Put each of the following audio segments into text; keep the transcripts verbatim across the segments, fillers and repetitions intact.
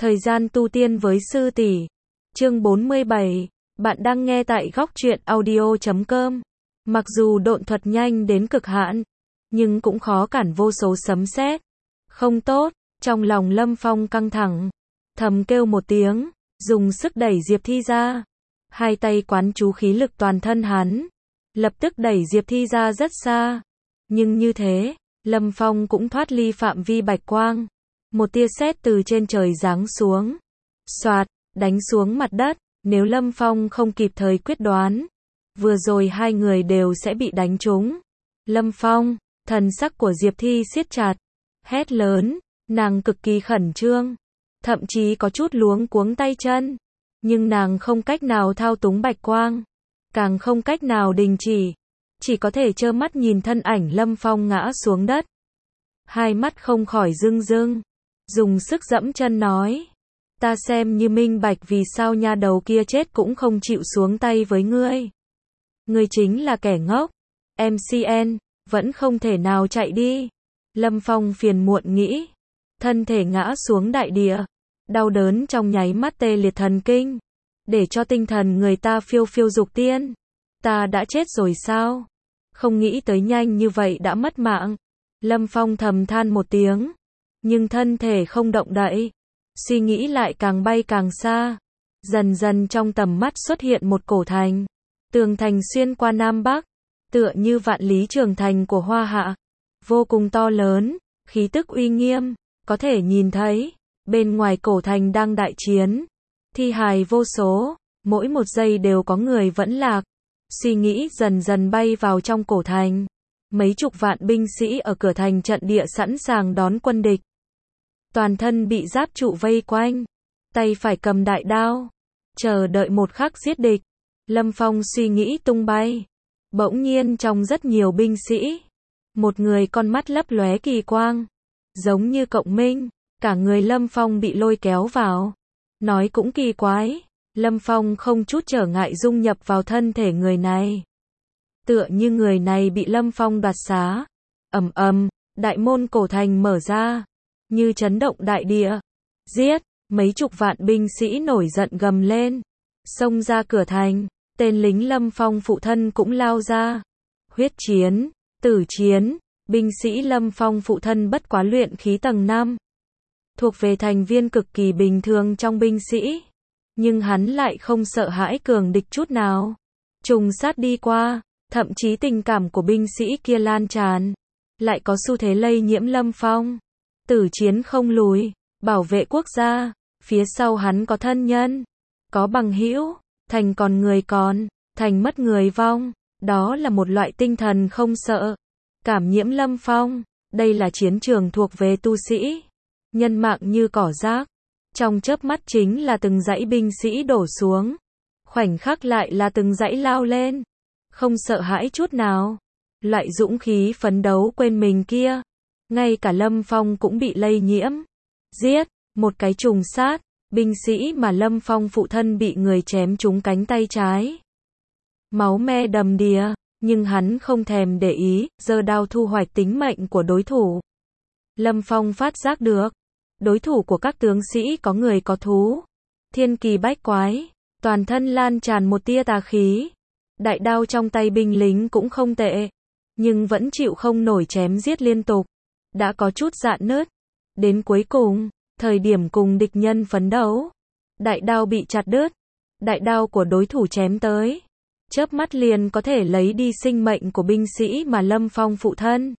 Thời gian tu tiên với sư tỷ. Chương bốn mươi bảy. Bạn đang nghe tại góc truyện audio chấm com. Mặc dù độn thuật nhanh đến cực hạn, nhưng cũng khó cản vô số sấm sét. Không tốt, trong lòng Lâm Phong căng thẳng, thầm kêu một tiếng, dùng sức đẩy Diệp Thi ra. Hai tay quán chú khí lực toàn thân hắn, lập tức đẩy Diệp Thi ra rất xa. Nhưng như thế, Lâm Phong cũng thoát ly phạm vi bạch quang. Một tia sét từ trên trời giáng xuống, xoạt, đánh xuống mặt đất. Nếu Lâm Phong không kịp thời quyết đoán, vừa rồi hai người đều sẽ bị đánh trúng. Lâm Phong, thần sắc của Diệp Thi siết chặt, hét lớn, nàng cực kỳ khẩn trương, thậm chí có chút luống cuống tay chân, nhưng nàng không cách nào thao túng bạch quang, càng không cách nào đình chỉ, chỉ có thể trơ mắt nhìn thân ảnh Lâm Phong ngã xuống đất. Hai mắt không khỏi rưng rưng, dùng sức dẫm chân nói, ta xem như minh bạch vì sao nha đầu kia chết cũng không chịu xuống tay với ngươi. Ngươi chính là kẻ ngốc. em xê en, vẫn không thể nào chạy đi. Lâm Phong phiền muộn nghĩ, thân thể ngã xuống đại địa, đau đớn trong nháy mắt tê liệt thần kinh, để cho tinh thần người ta phiêu phiêu dục tiên. Ta đã chết rồi sao? Không nghĩ tới nhanh như vậy đã mất mạng. Lâm Phong thầm than một tiếng, nhưng thân thể không động đậy. Suy nghĩ lại càng bay càng xa. Dần dần trong tầm mắt xuất hiện một cổ thành. Tường thành xuyên qua Nam Bắc, tựa như vạn lý trường thành của Hoa Hạ. Vô cùng to lớn, khí tức uy nghiêm, có thể nhìn thấy, bên ngoài cổ thành đang đại chiến. Thi hài vô số, mỗi một giây đều có người vẫn lạc. Suy nghĩ dần dần bay vào trong cổ thành. Mấy chục vạn binh sĩ ở cửa thành trận địa sẵn sàng đón quân địch. Toàn thân bị giáp trụ vây quanh, tay phải cầm đại đao, chờ đợi một khắc giết địch. Lâm Phong suy nghĩ tung bay. Bỗng nhiên trong rất nhiều binh sĩ, một người con mắt lấp lóe kỳ quang, giống như cộng minh, cả người Lâm Phong bị lôi kéo vào. Nói cũng kỳ quái, Lâm Phong không chút trở ngại dung nhập vào thân thể người này. Tựa như người này bị Lâm Phong đoạt xá. Ầm ầm, đại môn cổ thành mở ra, như chấn động đại địa. Giết, mấy chục vạn binh sĩ nổi giận gầm lên, xông ra cửa thành. Tên lính Lâm Phong phụ thân cũng lao ra. Huyết chiến, tử chiến, binh sĩ Lâm Phong phụ thân bất quá luyện khí tầng năm. Thuộc về thành viên cực kỳ bình thường trong binh sĩ. Nhưng hắn lại không sợ hãi cường địch chút nào. Trùng sát đi qua, thậm chí tình cảm của binh sĩ kia lan tràn, lại có xu thế lây nhiễm Lâm Phong. Tử chiến không lùi, bảo vệ quốc gia, phía sau hắn có thân nhân, có bằng hữu, thành còn người còn, thành mất người vong, đó là một loại tinh thần không sợ. Cảm nhiễm Lâm Phong, đây là chiến trường thuộc về tu sĩ, nhân mạng như cỏ rác, trong chớp mắt chính là từng dãy binh sĩ đổ xuống, khoảnh khắc lại là từng dãy lao lên, không sợ hãi chút nào, loại dũng khí phấn đấu quên mình kia. Ngay cả Lâm Phong cũng bị lây nhiễm. Giết, một cái trùng sát, binh sĩ mà Lâm Phong phụ thân bị người chém trúng cánh tay trái. Máu me đầm đìa, nhưng hắn không thèm để ý, giơ đao thu hoạch tính mệnh của đối thủ. Lâm Phong phát giác được, đối thủ của các tướng sĩ có người có thú. Thiên kỳ bách quái, toàn thân lan tràn một tia tà khí. Đại đao trong tay binh lính cũng không tệ, nhưng vẫn chịu không nổi chém giết liên tục. Đã có chút rạn nứt. Đến cuối cùng, thời điểm cùng địch nhân phấn đấu, đại đao bị chặt đứt. Đại đao của đối thủ chém tới, chớp mắt liền có thể lấy đi sinh mệnh của binh sĩ mà Lâm Phong phụ thân.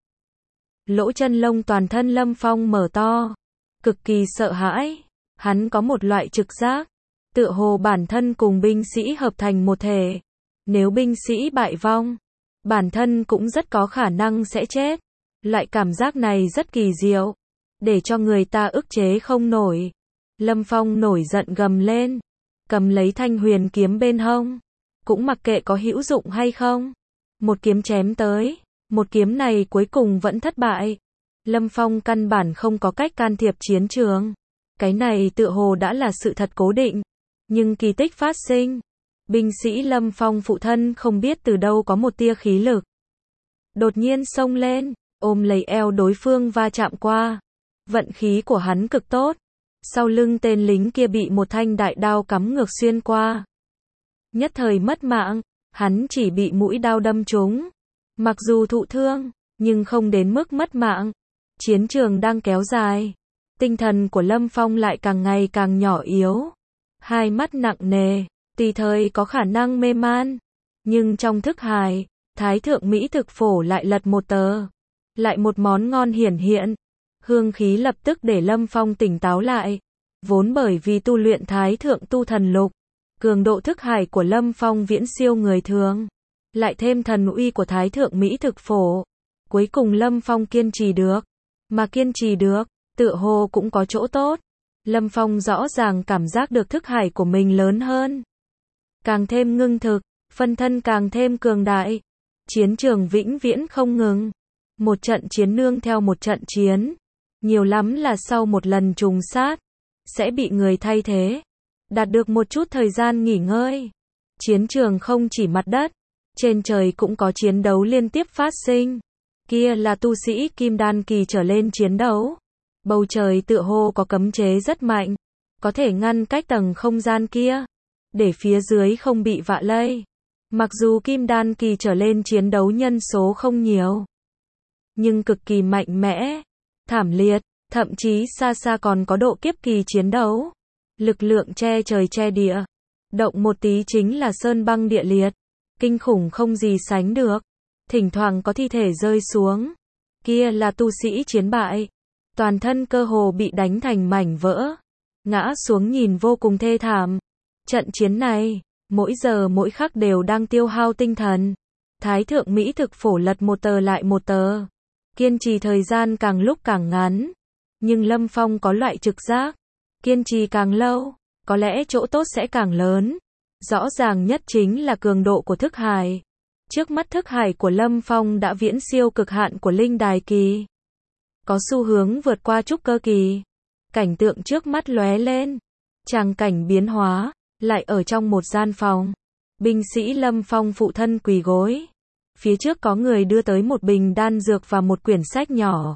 Lỗ chân lông toàn thân Lâm Phong mở to, cực kỳ sợ hãi. Hắn có một loại trực giác, tựa hồ bản thân cùng binh sĩ hợp thành một thể. Nếu binh sĩ bại vong, bản thân cũng rất có khả năng sẽ chết. Loại cảm giác này rất kỳ diệu, để cho người ta ức chế không nổi. Lâm Phong nổi giận gầm lên, cầm lấy thanh huyền kiếm bên hông, cũng mặc kệ có hữu dụng hay không. Một kiếm chém tới, một kiếm này cuối cùng vẫn thất bại. Lâm Phong căn bản không có cách can thiệp chiến trường. Cái này tựa hồ đã là sự thật cố định. Nhưng kỳ tích phát sinh. Binh sĩ Lâm Phong phụ thân không biết từ đâu có một tia khí lực. Đột nhiên xông lên, ôm lấy eo đối phương va chạm qua. Vận khí của hắn cực tốt, sau lưng tên lính kia bị một thanh đại đao cắm ngược xuyên qua. Nhất thời mất mạng, hắn chỉ bị mũi đao đâm trúng. Mặc dù thụ thương, nhưng không đến mức mất mạng. Chiến trường đang kéo dài. Tinh thần của Lâm Phong lại càng ngày càng nhỏ yếu. Hai mắt nặng nề, tùy thời có khả năng mê man. Nhưng trong thức hải, Thái thượng Mỹ thực phổ lại lật một tờ. Lại một món ngon hiển hiện. Hương khí lập tức để Lâm Phong tỉnh táo lại. Vốn bởi vì tu luyện Thái thượng tu thần lục, cường độ thức hải của Lâm Phong viễn siêu người thường. Lại thêm thần uy của Thái thượng Mỹ thực phổ. Cuối cùng Lâm Phong kiên trì được. Mà kiên trì được, tựa hồ cũng có chỗ tốt. Lâm Phong rõ ràng cảm giác được thức hải của mình lớn hơn. Càng thêm ngưng thực, phân thân càng thêm cường đại. Chiến trường vĩnh viễn không ngừng. Một trận chiến nương theo một trận chiến. Nhiều lắm là sau một lần trùng sát, sẽ bị người thay thế. Đạt được một chút thời gian nghỉ ngơi. Chiến trường không chỉ mặt đất, trên trời cũng có chiến đấu liên tiếp phát sinh. Kia là tu sĩ kim đan kỳ trở lên chiến đấu. Bầu trời tựa hồ có cấm chế rất mạnh, có thể ngăn cách tầng không gian kia, để phía dưới không bị vạ lây. Mặc dù kim đan kỳ trở lên chiến đấu nhân số không nhiều, nhưng cực kỳ mạnh mẽ, thảm liệt, thậm chí xa xa còn có độ kiếp kỳ chiến đấu. Lực lượng che trời che địa, động một tí chính là sơn băng địa liệt, kinh khủng không gì sánh được. Thỉnh thoảng có thi thể rơi xuống. Kia là tu sĩ chiến bại. Toàn thân cơ hồ bị đánh thành mảnh vỡ. Ngã xuống nhìn vô cùng thê thảm. Trận chiến này, mỗi giờ mỗi khắc đều đang tiêu hao tinh thần. Thái thượng Mỹ thực phổ lật một tờ lại một tờ. Kiên trì thời gian càng lúc càng ngắn. Nhưng Lâm Phong có loại trực giác. Kiên trì càng lâu, có lẽ chỗ tốt sẽ càng lớn. Rõ ràng nhất chính là cường độ của thức hải. Trước mắt thức hải của Lâm Phong đã viễn siêu cực hạn của linh đài kỳ. Có xu hướng vượt qua trúc cơ kỳ. Cảnh tượng trước mắt lóe lên. Tràng cảnh biến hóa, lại ở trong một gian phòng. Binh sĩ Lâm Phong phụ thân quỳ gối. Phía trước có người đưa tới một bình đan dược và một quyển sách nhỏ.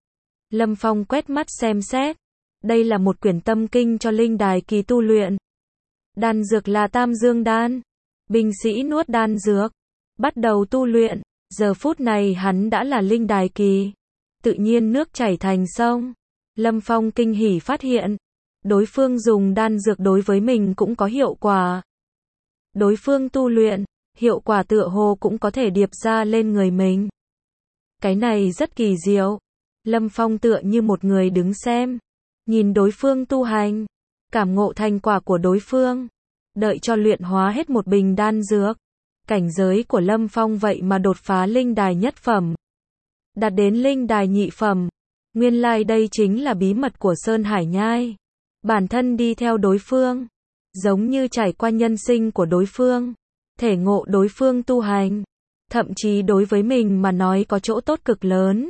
Lâm Phong quét mắt xem xét. Đây là một quyển tâm kinh cho linh đài kỳ tu luyện. Đan dược là Tam Dương đan. Binh sĩ nuốt đan dược, bắt đầu tu luyện. Giờ phút này hắn đã là linh đài kỳ. Tự nhiên nước chảy thành sông. Lâm Phong kinh hỉ phát hiện. Đối phương dùng đan dược đối với mình cũng có hiệu quả. Đối phương tu luyện, hiệu quả tựa hồ cũng có thể điệp ra lên người mình. Cái này rất kỳ diệu. Lâm Phong tựa như một người đứng xem. Nhìn đối phương tu hành. Cảm ngộ thành quả của đối phương. Đợi cho luyện hóa hết một bình đan dược. Cảnh giới của Lâm Phong vậy mà đột phá linh đài nhất phẩm. Đạt đến linh đài nhị phẩm. Nguyên lai đây chính là bí mật của Sơn Hải Nhai. Bản thân đi theo đối phương. Giống như trải qua nhân sinh của đối phương. Thể ngộ đối phương tu hành. Thậm chí đối với mình mà nói có chỗ tốt cực lớn.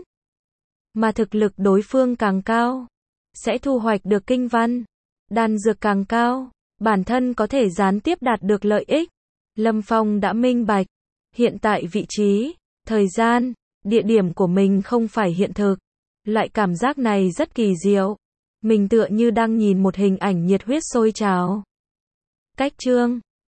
Mà thực lực đối phương càng cao, sẽ thu hoạch được kinh văn. Đan dược càng cao, bản thân có thể gián tiếp đạt được lợi ích. Lâm Phong đã minh bạch. Hiện tại vị trí, thời gian, địa điểm của mình không phải hiện thực. Loại cảm giác này rất kỳ diệu. Mình tựa như đang nhìn một hình ảnh nhiệt huyết sôi trào. Cách chương